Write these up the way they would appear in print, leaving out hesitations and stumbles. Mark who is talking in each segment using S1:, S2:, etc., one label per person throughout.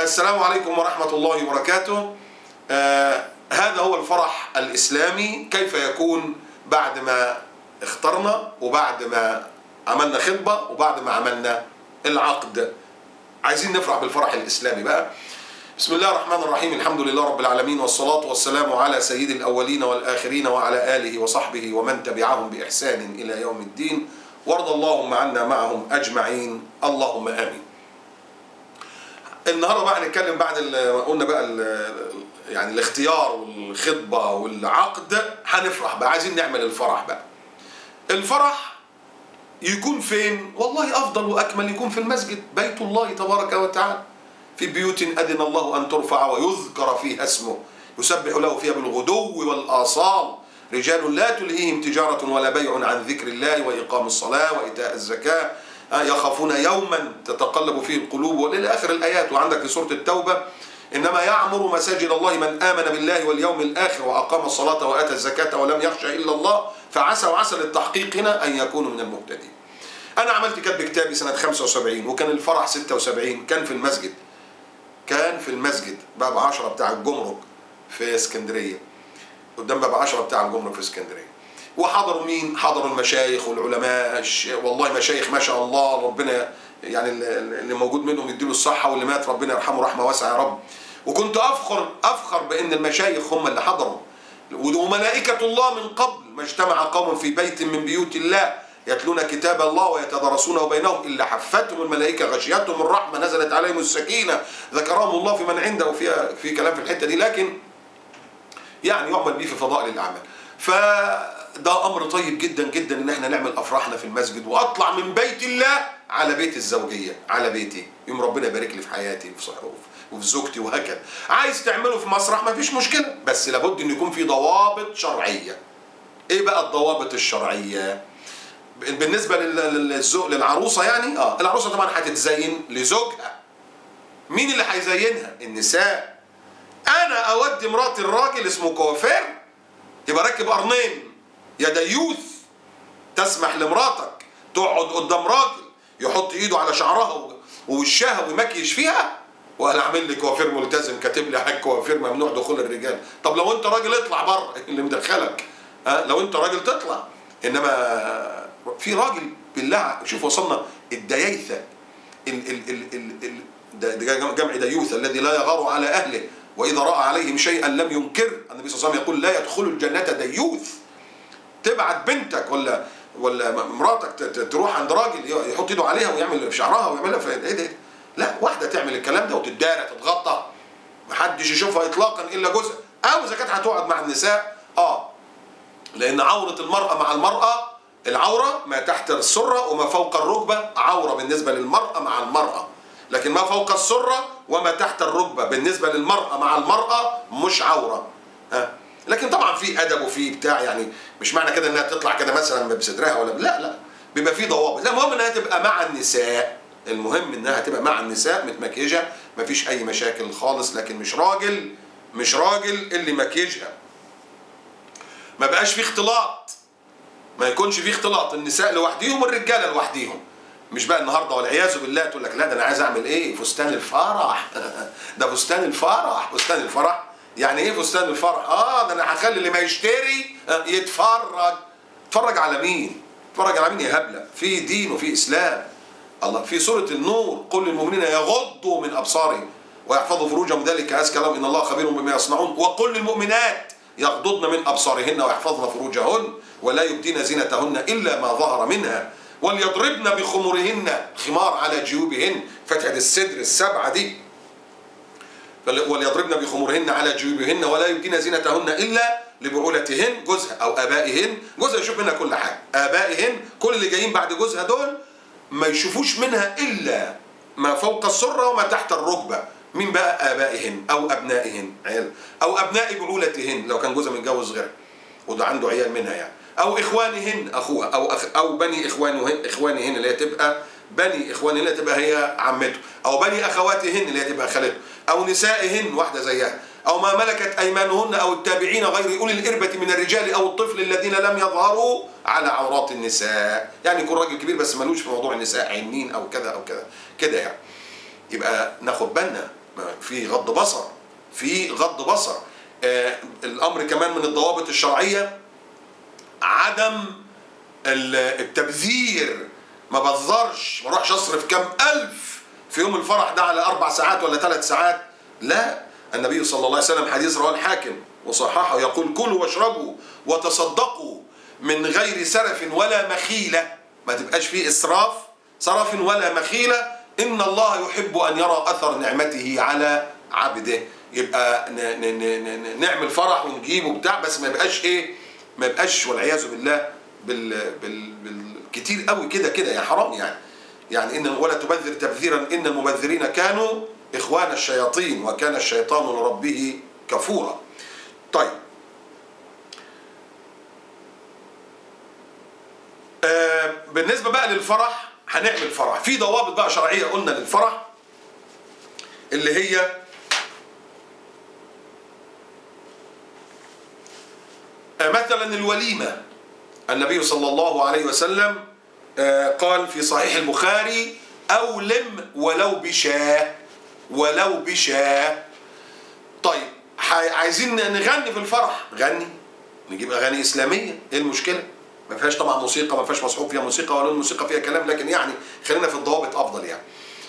S1: السلام عليكم ورحمة الله وبركاته. هذا هو الفرح الإسلامي. كيف يكون بعد ما اخترنا وبعد ما عملنا خطبة وبعد ما عملنا العقد؟ عايزين نفرح بالفرح الإسلامي بقى. بسم الله الرحمن الرحيم. الحمد لله رب العالمين، والصلاة والسلام على سيد الأولين والآخرين وعلى آله وصحبه ومن تبعهم بإحسان إلى يوم الدين، وارض اللهم عنا معهم أجمعين، اللهم آمين. النهارده بقى هنتكلم بعد قلنا بقى يعني الاختيار والخطبة والعقد، هنفرح بقى. عايزين نعمل الفرح بقى. الفرح يكون فين؟ والله أفضل وأكمل يكون في المسجد، بيت الله تبارك وتعالى. في بيوت أذن الله أن ترفع ويذكر فيها اسمه يسبح له فيها بالغدو والآصال رجال لا تلهيهم تجارة ولا بيع عن ذكر الله وإقام الصلاة وإيتاء الزكاة يخافون يوما تتقلب فيه القلوب، والى اخر الايات. وعندك في سوره التوبه: انما يعمر مساجد الله من امن بالله واليوم الاخر واقام الصلاه واتى الزكاه ولم يخشى الا الله فعسى، وعسى للتحقيق هنا ان يكونوا من المهتدين. انا عملت كتب كتابي سنه 75 وكان الفرح 76، كان في المسجد. كان في المسجد باب 10 بتاع الجمرك في اسكندريه، قدام باب 10 بتاع الجمرك في اسكندريه. وحضروا مين؟ حضروا المشايخ والعلماء، والله مشايخ ما شاء الله، ربنا يعني اللي موجود منهم يديله الصحة، واللي مات ربنا يرحمه رحمة واسعة يا رب. وكنت أفخر بأن المشايخ هم اللي حضروا. وملائكة الله من قبل ما اجتمع قوم في بيت من بيوت الله يتلون كتاب الله ويتدارسونه بينهم إلا حفتهم الملائكة غشيتهم الرحمة نزلت عليهم السكينة ذكرهم الله في من عنده. في كلام في الحتة دي، لكن يعني يعمل به في فضائل الأعمال. فده أمر طيب جدا جدا إن احنا نعمل أفراحنا في المسجد، وأطلع من بيت الله على بيت الزوجية، على بيتي، يوم ربنا يبارك لي في حياتي وفي زوجتي وهكذا. عايز تعمله في مسرح ما فيش مشكلة، بس لابد إن يكون في ضوابط شرعية. إيه بقى الضوابط الشرعية؟ بالنسبة للعروسة يعني العروسة طبعا هتتزين لزوجها. مين اللي هيزينها؟ النساء. أنا أودي مراتي الراجل اسمه كوافير يبقى راكب قرنين يا ديوث، تسمح لمراتك تقعد قدام راجل يحط ايده على شعرها ووشها ويمكيش فيها؟ ولا اعمل لي كوافير ملتزم كاتب لي حاجه كوافير ممنوع دخول الرجال؟ طب لو انت راجل اطلع بره، اللي مدخلك لو انت راجل تطلع. انما في راجل بالله، شوف وصلنا الديايثه، جمع ديوث الذي لا يغار على اهله واذا راى عليهم شيئا لم ينكر. النبي صلى الله عليه وسلم يقول: لا يدخل الجنه ديوث. تبعت بنتك ولا مراتك تروح عند راجل يحط ايده عليها ويعمل في شعرها ويعملها في ايه ده؟ لا، واحده تعمل الكلام ده وتدارى تتغطى، محدش يشوفها اطلاقا الا جوزها، او اذا كانت هتقعد مع النساء لان عوره المراه مع المراه، العوره ما تحت السره وما فوق الركبه عوره بالنسبه للمراه مع المراه، لكن ما فوق السره وما تحت الركبه بالنسبه للمراه مع المراه مش عوره. لكن طبعا في ادب وفي بتاع، يعني مش معنى كده انها تطلع كده مثلا بصدرها ولا لا، بيبقى في ضوابط. المهم انها تبقى مع النساء، المهم انها تبقى مع النساء متمكيجه، مفيش اي مشاكل خالص، لكن مش راجل اللي مكيجها. ما بقاش في اختلاط، ما يكونش في اختلاط، النساء لوحديهم والرجاله لوحديهم. مش بقى النهارده والعياذ بالله تقول لك لا ده انا عايز اعمل ايه؟ فستان الفرح. ده فستان الفرح. فستان الفرح يعني ايه فستان الفرح؟ ده انا هخلي اللي ما يشتري يتفرج. اتفرج على مين؟ اتفرج على مين يا هبله؟ في دين وفي اسلام. الله في سوره النور: قل للمؤمنين يغضوا من ابصارهم ويحفظوا فروجهم ذلك ازكى لهم ان الله خبير بما يصنعون، وقل للمؤمنات يغضضن من ابصارهن ويحفظن فروجهن ولا يبدين زينتهن الا ما ظهر منها وليضربن بخمرهن، خمار على جيوبهن، فتحة الصدر السبعة دي، وليضربن بخمرهن على جيوبهن ولا يبدين زينتهن الا لبعولتهن، جوزها او ابائهن. جوزها يشوف منها كل حاجه، ابائهن كل اللي جايين بعد جوزها دول ما يشوفوش منها الا ما فوق السره وما تحت الركبه. مين بقى؟ ابائهن او ابنائهن، عيال، او ابناء بعولتهن لو كان جوزها متجوز غيرها وده عنده عيال منها يعني، او اخوانهن اخوها، او بني اخوانهن اللي هي تبقى بني اخوانهن اللي تبقى هي عمته، او بني اخواتهن اللي هي تبقى خالته، او نسائهن واحده زيها، او ما ملكت ايمانهن، او التابعين غير اولي الاربه من الرجال او الطفل الذين لم يظهروا على عورات النساء. يعني يكون راجل كبير بس ملوش في موضوع النساء، عينين او كذا او كذا كده يعني. يبقى ناخد بالنا في غض بصر، في غض بصر. الامر كمان من الضوابط الشرعيه عدم التبذير. ما بذرش، ما اروحش اصرف كام الف في يوم الفرح ده على 4 ساعات ولا 3 ساعات. لا، النبي صلى الله عليه وسلم حديث رواه الحاكم وصححه يقول: كلوا واشربوا وتصدقوا من غير سرف ولا مخيلة. ما تبقاش فيه إسراف، سرف ولا مخيلة. إن الله يحب أن يرى أثر نعمته على عبده. يبقى نعمل فرح ونجيبه بتاع، بس ما يبقاش إيه، ما يبقاش والعياذ بالله بالكتير قوي كده يعني حرام يعني إن ولا تبذر تبذيرا إن المبذرين كانوا إخوان الشياطين وكان الشيطان لربه كفورا. طيب، بالنسبة بقى للفرح، هنعمل فرح في ضوابط بقى شرعية قلنا للفرح، اللي هي مثلا الوليمة. النبي صلى الله عليه وسلم قال في صحيح البخاري: أولم ولو بشاه، ولو بشاه. طيب، عايزين نغني في الفرح، غني، نجيب أغاني إسلامية، إيه المشكلة؟ ما فيهاش طبعا موسيقى، ما فيهاش مصحوب فيها موسيقى ولا الموسيقى فيها كلام، لكن يعني خلينا في الضوابط أفضل يعني.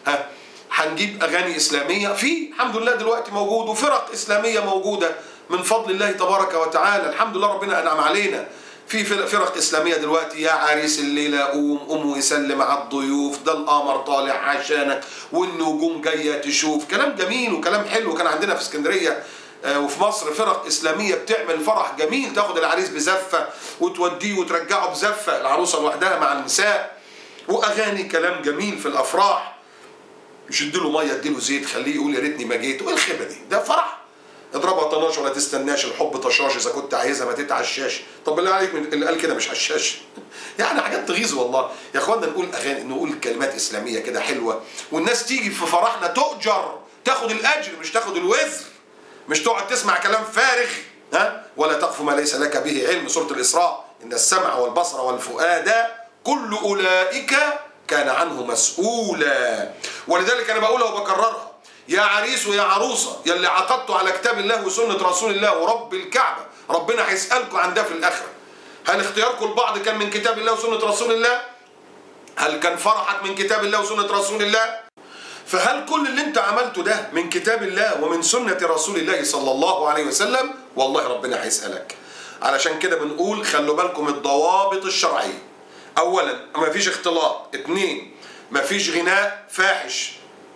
S1: هنجيب أغاني إسلامية، في الحمد لله دلوقتي موجود، وفرق إسلامية موجودة من فضل الله تبارك وتعالى، الحمد لله ربنا أنعم علينا. في فرق إسلامية دلوقتي: يا عريس الليلة قوم ويسلم على الضيوف، ده القمر طالع عشانك والنجوم جاية تشوف. كلام جميل وكلام حلو. كان عندنا في اسكندرية وفي مصر فرق إسلامية بتعمل فرح جميل، تاخد العريس بزفة وتوديه وترجعه بزفة، العروسة لوحدها مع النساء، وأغاني كلام جميل في الأفراح. مش اديله مية، اديله زيت، خليه يقول يا ريتني ما جيت. وايه الخيبة دي؟ ده فرح. اضربها طناش ولا تستناش، الحب طشاش، اذا كنت عايزها ما تتعشاش. طب بالله عليك اللي قال كده مش عشاش. يعني حاجات تغيظ والله يا اخوانا. نقول اغاني، نقول كلمات اسلاميه كده حلوه، والناس تيجي في فرحنا تؤجر، تاخد الاجر مش تاخد الوزر، مش تقعد تسمع كلام فارغ. ولا تقف ما ليس لك به علم، سوره الاسراء: ان السمع والبصر والفؤاد كل اولئك كان عنه مسؤولا. ولذلك انا بقولها وبكررها: يا عريس ويا عروسة يلي عقدتوا على كتاب الله وسنة رسول الله ورب الكعبة، ربنا هيسألكم عن ده في الآخرة. هل اختياركم البعض كان من كتاب الله وسنة رسول الله؟ هل كان فرحك من كتاب الله وسنة رسول الله؟ فهل كل اللي انت عملته ده من كتاب الله ومن سنة رسول الله صلى الله عليه وسلم؟ والله ربنا هيسألك. علشان كده بنقول خلوا بالكم الضوابط الشرعية: أولا ما فيش اختلاط، 2 ما فيش غناء فاحش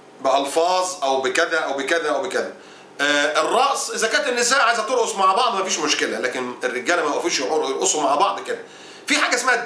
S1: بألفاظ أو بكذا أو بكذا أو بكذا. الرقص إذا كانت النساء عايزة ترقص مع بعض ما فيش مشكلة، لكن الرجالة ما يقفوش يرقصوا مع بعض كده. في حاجة اسمها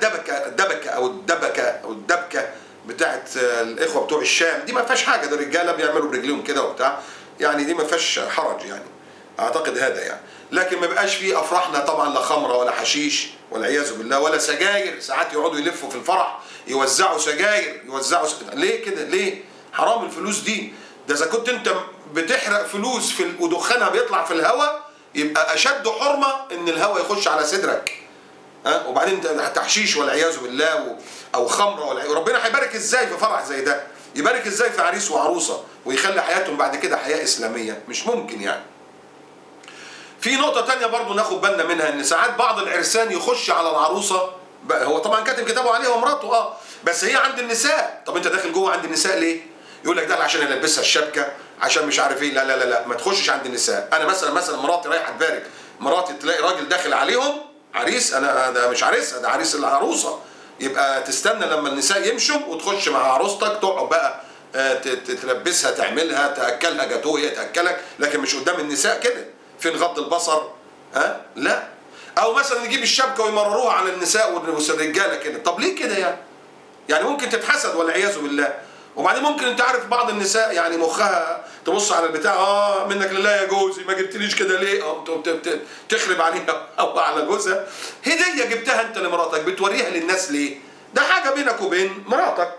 S1: الدبكة بتاعت الإخوة بتوع الشام، دي ما فيهاش حاجة، ده الرجالة بيعملوا برجليهم كده وبتاع، يعني دي ما فيهاش حرج يعني، أعتقد هذا يعني. لكن ما بقاش في أفراحنا طبعا لا خمرة ولا حشيش والعياذ بالله ولا سجاير. ساعات يقعدوا يلفوا في الفرح يوزعوا سجاير، ليه كده؟ ليه؟ حرام الفلوس دي. ده اذا كنت انت بتحرق فلوس ودخانها بيطلع في الهواء، يبقى اشد حرمه ان الهواء يخش على صدرك. وبعدين تحشيش والعياذ بالله او خمره ربنا هيبارك ازاي في فرح زي ده؟ يبارك ازاي في عريس وعروسه ويخلي حياتهم بعد كده حياه اسلاميه؟ مش ممكن يعني. في نقطه تانية برضو ناخد بالنا منها، ان ساعات بعض العرسان يخش على العروسه، هو طبعا كاتب كتابه عليها ومراته بس هي عند النساء. طب انت داخل جوه عند النساء ليه؟ يقول لك ده عشان يلبسها الشبكه، عشان مش عارف ايه. لا لا لا لا، ما تخشش عند النساء. انا مثلا مراتي رايحه تبارك، مراتي تلاقي راجل داخل عليهم عريس، انا ده مش عريسها، ده عريس العروسه، يبقى تستنى لما النساء يمشوا وتخش مع عروستك، تقعد بقى تلبسها، تعملها، تاكلها جاتوه، هي تاكلك، لكن مش قدام النساء كده. فين غض البصر؟ لا. او مثلا يجيب الشبكه ويمرروها على النساء والرجاله كده. طب ليه كده يعني ممكن تتحسد والعياذ بالله. وبعدين ممكن انت عارف بعض النساء يعني مخها تبص على البتاع، منك لله يا جوزي ما جبتليش كده ليه؟ تخرب عليها او على جوزها. هديه جبتها انت لمراتك بتوريها للناس ليه؟ ده حاجه بينك وبين مراتك.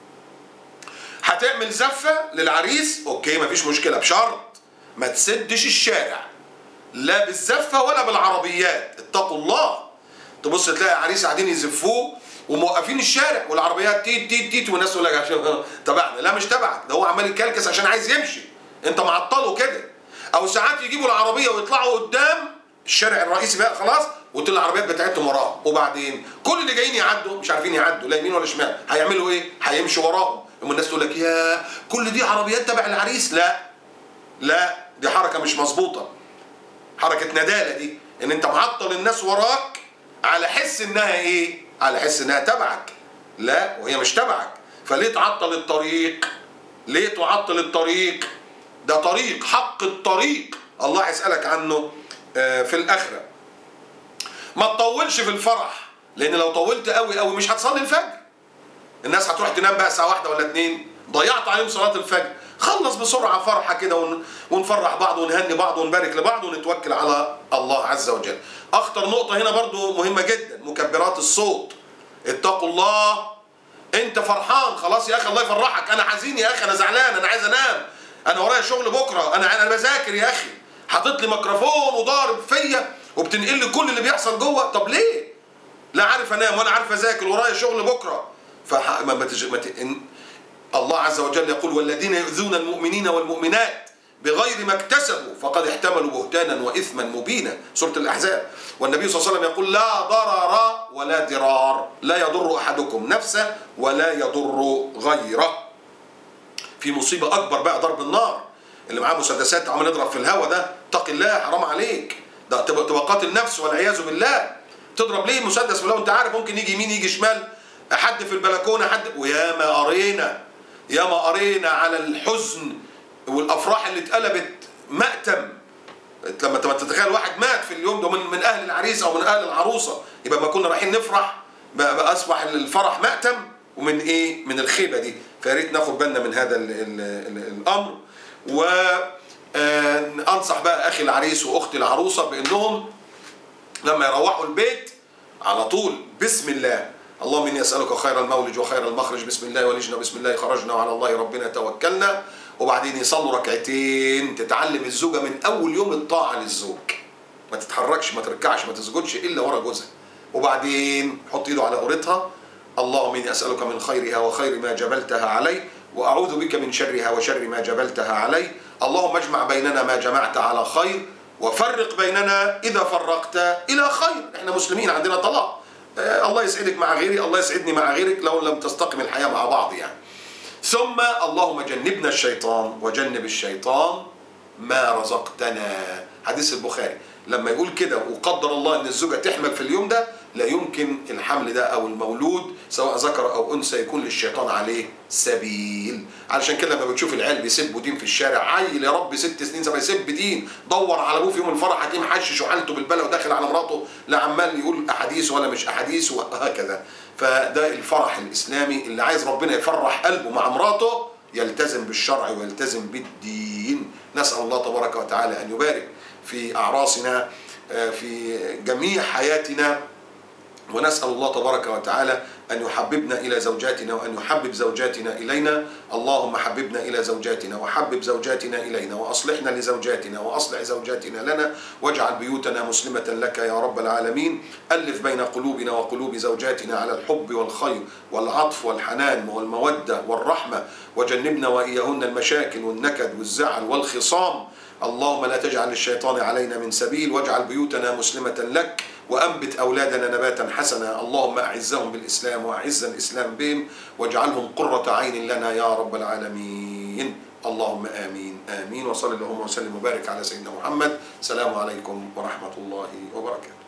S1: هتعمل زفه للعريس، اوكي مفيش مشكله، بشرط ما تسدش الشارع لا بالزفه ولا بالعربيات. اتقوا الله. تبص تلاقي عريس قاعدين يزفوه وموقفين الشارع والعربيات تيت تيت تيت، والناس تقول لك عشان تبعنا. لا مش تبعك، ده هو عمال يكلكس عشان عايز يمشي. انت معطله كده. او ساعات يجيبوا العربيه ويطلعوا قدام الشارع الرئيسي بقى خلاص، وتطلع العربيات بتاعتهم وراهم، وبعدين كل اللي جايين يعدوا مش عارفين يعدوا لا يمين ولا شمال، هيعملوا ايه؟ هيمشوا وراهم. اما الناس تقول لك يا كل دي عربيات تبع العريس. لا لا، دي حركه مش مظبوطه، حركه نداله دي، ان انت معطل الناس وراك على حس انها ايه؟ على حس انها تبعك. لا، وهي مش تبعك. فليه تعطل الطريق؟ ليه تعطل الطريق؟ ده طريق، حق الطريق الله هيسألك عنه في الآخرة. ما تطولش في الفرح، لأن لو طولت قوي قوي مش هتصلي الفجر. الناس هتروح تنام بقى الساعة 1 ولا 2، ضيعت عليهم صلاة الفجر. خلص بسرعة فرحة كده ونفرح بعض ونهني بعض ونبارك لبعض ونتوكل على الله عز وجل. أخطر نقطة هنا برضو مهمة جدا، مكبرات الصوت. اتقوا الله. انت فرحان خلاص يا اخي الله يفرحك، انا حزين يا اخي، انا زعلان، انا عايز انام، انا ورايا شغل بكره، انا بذاكر يا اخي، حاطط لي ميكروفون وضارب فيا وبتنقل لي كل اللي بيحصل جوه. طب ليه؟ لا عارف انام ولا عارف اذاكر ورايا شغل بكره. الله عز وجل يقول والذين يؤذون المؤمنين والمؤمنات بغير ما اكتسبوا فقد احتملوا بهتانا واثما مبينا، سوره الاحزاب. والنبي صلى الله عليه وسلم يقول لا ضرر ولا ضرار، لا يضر احدكم نفسه ولا يضر غيره. في مصيبه اكبر بقى، ضرب النار. اللي معاه مسدسات عمال يضرب في الهواء ده، اتق الله حرام عليك، ده تبقى قاتل نفس والعياذ بالله. تضرب ليه مسدس في الهواء؟ انت عارف ممكن يجي يمين يجي شمال، حد في البلكونه، حد. ويا ما قرينا على الحزن والافراح اللي اتقلبت مأتم. لما تتخيل واحد مات في اليوم ده من اهل العريس او من اهل العروسه، يبقى ما كنا رايحين نفرح بقى اصبح الفرح مأتم. ومن ايه؟ من الخيبه دي. فيا ريت ناخد بالنا من هذا الامر. وانصح بقى اخي العريس واختي العروسه بانهم لما يروحوا البيت على طول بسم الله، اللهم اني اسالك خير المولج وخير المخرج، بسم الله ولجنا بسم الله خرجنا وعلى الله ربنا توكلنا. وبعدين يصلوا ركعتين. تتعلم الزوجه من اول يوم الطاعه للزوج، ما تتحركش، ما تركعش، ما تسجدش الا ورا جوزها. وبعدين حط ايده على قورتها، اللهم اني اسالك من خيرها وخير ما جبلتها عليه، واعوذ بك من شرها وشر ما جبلتها عليه. اللهم اجمع بيننا ما جمعت على خير، وفرق بيننا اذا فرقت الى خير. احنا مسلمين عندنا طلاق، الله يسعدك مع غيري، الله يسعدني مع غيرك لو لم تستقم الحياه مع بعض يعني. ثم اللهم جنبنا الشيطان وجنب الشيطان ما رزقتنا. حديث البخاري لما يقول كده وقدر الله ان الزوجه تحمل في اليوم ده، لا يمكن الحمل ده او المولود سواء ذكر او انثى يكون للشيطان عليه سبيل. علشان كده لما بتشوف العيال بيسبوا دين في الشارع، عيل يا رب 6 سنين 7 يسب دين، دور على ابوه في يوم الفرح هتلاقيه محشش وحالته بالبلا وداخل على مراته، لا عمال يقول احاديث ولا مش احاديث وهكذا. فده الفرح الاسلامي اللي عايز ربنا يفرح قلبه مع مراته يلتزم بالشرع ويلتزم بالدين. نسال الله تبارك وتعالى ان يبارك في اعراسنا في جميع حياتنا، ونسأل الله تبارك وتعالى أن يحببنا إلى زوجاتنا وأن يحبب زوجاتنا إلينا. اللهم حببنا إلى زوجاتنا وحبب زوجاتنا إلينا، وأصلحنا لزوجاتنا وأصلح زوجاتنا لنا، واجعل بيوتنا مسلمة لك يا رب العالمين. ألف بين قلوبنا وقلوب زوجاتنا على الحب والخير والعطف والحنان والمودة والرحمة، وجنبنا وإياهن المشاكل والنكد والزعل والخصام. اللهم لا تجعل الشيطان علينا من سبيل، واجعل بيوتنا مسلمة لك، وأنبت أولادنا نباتا حسنا. اللهم أعزهم بالإسلام وأعز الإسلام بهم، واجعلهم قرة عين لنا يا رب العالمين. اللهم آمين آمين. وصلى اللهم وسلم وبارك على سيدنا محمد. السلام عليكم ورحمة الله وبركاته.